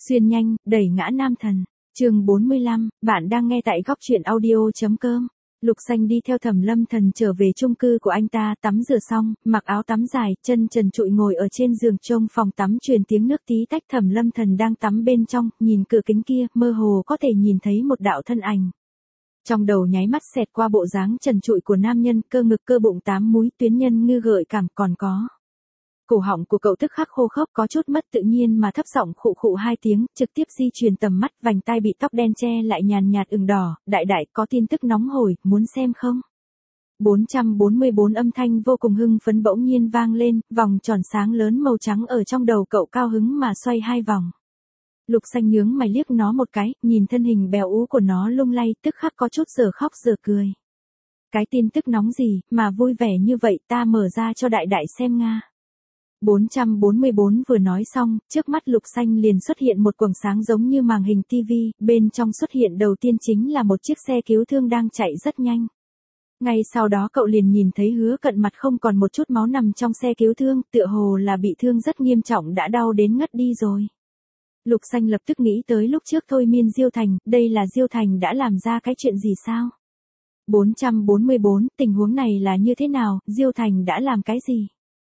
Xuyên nhanh, đẩy ngã nam thần. Chương 45, bạn đang nghe tại góc truyện audio.com. Lục Xanh đi theo Thẩm Lâm Thần trở về chung cư của anh ta, tắm rửa xong, mặc áo tắm dài, chân trần trụi ngồi ở trên giường trông phòng tắm truyền tiếng nước tí tách. Thẩm Lâm Thần đang tắm bên trong, nhìn cửa kính kia, mơ hồ có thể nhìn thấy một đạo thân ảnh. Trong đầu nháy mắt xẹt qua bộ dáng trần trụi của nam nhân, cơ ngực cơ bụng 8 múi, tuyến nhân ngư gợi cảm, còn có. Cổ họng của cậu tức khắc khô khốc, có chút mất tự nhiên mà thấp giọng khụ khụ 2 tiếng, trực tiếp di truyền tầm mắt, vành tai bị tóc đen che lại nhàn nhạt ửng đỏ. Đại đại, có tin tức nóng hổi, muốn xem không? 444 âm thanh vô cùng hưng phấn bỗng nhiên vang lên, vòng tròn sáng lớn màu trắng ở trong đầu cậu cao hứng mà xoay 2 vòng. Lục Xanh nhướng mày liếc nó một cái, nhìn thân hình béo ú của nó lung lay, tức khắc có chút giờ khóc giờ cười. Cái tin tức nóng gì mà vui vẻ như vậy, ta mở ra cho đại đại xem nga. 444 vừa nói xong, trước mắt Lục Xanh liền xuất hiện một quầng sáng giống như màn hình TV, bên trong xuất hiện đầu tiên chính là một chiếc xe cứu thương đang chạy rất nhanh. Ngay sau đó cậu liền nhìn thấy Hứa Cận mặt không còn một chút máu nằm trong xe cứu thương, tựa hồ là bị thương rất nghiêm trọng, đã đau đến ngất đi rồi. Lục Xanh lập tức nghĩ tới lúc trước thôi miên Diêu Thành, đây là Diêu Thành đã làm ra cái chuyện gì sao? 444, tình huống này là như thế nào, Diêu Thành đã làm cái gì?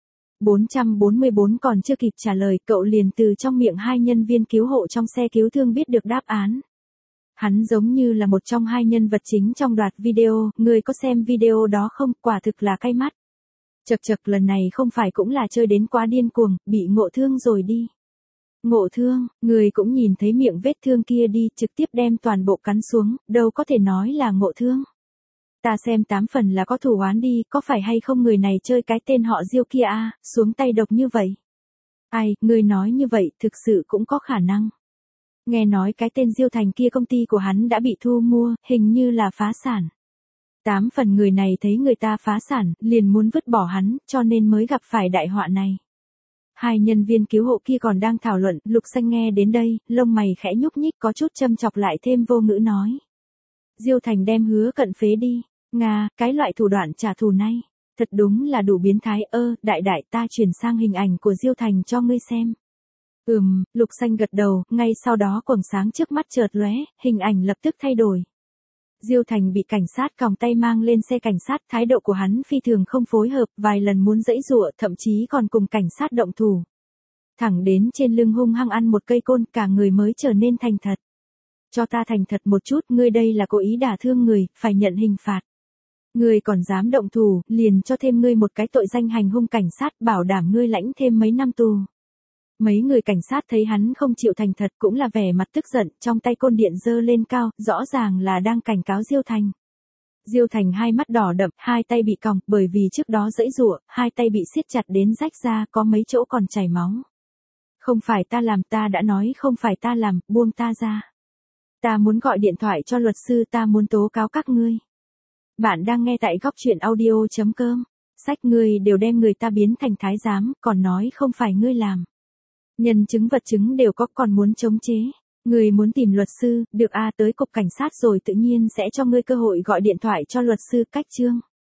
444 còn chưa kịp trả lời, cậu liền từ trong miệng 2 nhân viên cứu hộ trong xe cứu thương biết được đáp án. Hắn giống như là một trong 2 nhân vật chính trong đoạn video, người có xem video đó không, quả thực là cay mắt. Chậc chậc, lần này không phải cũng là chơi đến quá điên cuồng, bị ngộ thương rồi đi. Ngộ thương, người cũng nhìn thấy miệng vết thương kia đi, trực tiếp đem toàn bộ cắn xuống, đâu có thể nói là ngộ thương. Ta xem 8 phần là có thủ oán đi, có phải hay không người này chơi cái tên họ Diêu kia a, xuống tay độc như vậy. Ai, người nói như vậy, thực sự cũng có khả năng. Nghe nói cái tên Diêu Thành kia công ty của hắn đã bị thu mua, hình như là phá sản. 8 phần người này thấy người ta phá sản, liền muốn vứt bỏ hắn, cho nên mới gặp phải đại họa này. 2 nhân viên cứu hộ kia còn đang thảo luận, Lục Xanh nghe đến đây, lông mày khẽ nhúc nhích, có chút châm chọc lại thêm vô ngữ nói. Diêu Thành đem Hứa Cận phế đi. Nga, cái loại thủ đoạn trả thù này, thật đúng là đủ biến thái. Đại đại, ta chuyển sang hình ảnh của Diêu Thành cho ngươi xem. Lục Xanh gật đầu, ngay sau đó quầng sáng trước mắt chợt lóe, hình ảnh lập tức thay đổi. Diêu Thành bị cảnh sát còng tay mang lên xe cảnh sát, thái độ của hắn phi thường không phối hợp, vài lần muốn giãy giụa, thậm chí còn cùng cảnh sát động thủ. Thẳng đến trên lưng hung hăng ăn một cây côn, cả người mới trở nên thành thật. Cho ta thành thật một chút, ngươi đây là cố ý đả thương người, phải nhận hình phạt. Ngươi còn dám động thủ, liền cho thêm ngươi một cái tội danh hành hung cảnh sát, bảo đảm ngươi lãnh thêm mấy năm tù. Mấy người cảnh sát thấy hắn không chịu thành thật cũng là vẻ mặt tức giận, trong tay côn điện giơ lên cao, rõ ràng là đang cảnh cáo Diêu Thành. Diêu Thành 2 mắt đỏ đậm, 2 tay bị còng, bởi vì trước đó giãy giụa, 2 tay bị siết chặt đến rách ra, có mấy chỗ còn chảy máu. Không phải ta làm, ta đã nói không phải ta làm, buông ta ra. Ta muốn gọi điện thoại cho luật sư, ta muốn tố cáo các ngươi. Bạn đang nghe tại góc truyện audio.com. Sách, ngươi đều đem người ta biến thành thái giám, còn nói không phải ngươi làm. Nhân chứng vật chứng đều có, còn muốn chống chế. Ngươi muốn tìm luật sư, được tới cục cảnh sát rồi tự nhiên sẽ cho ngươi cơ hội gọi điện thoại cho luật sư. Cách chương.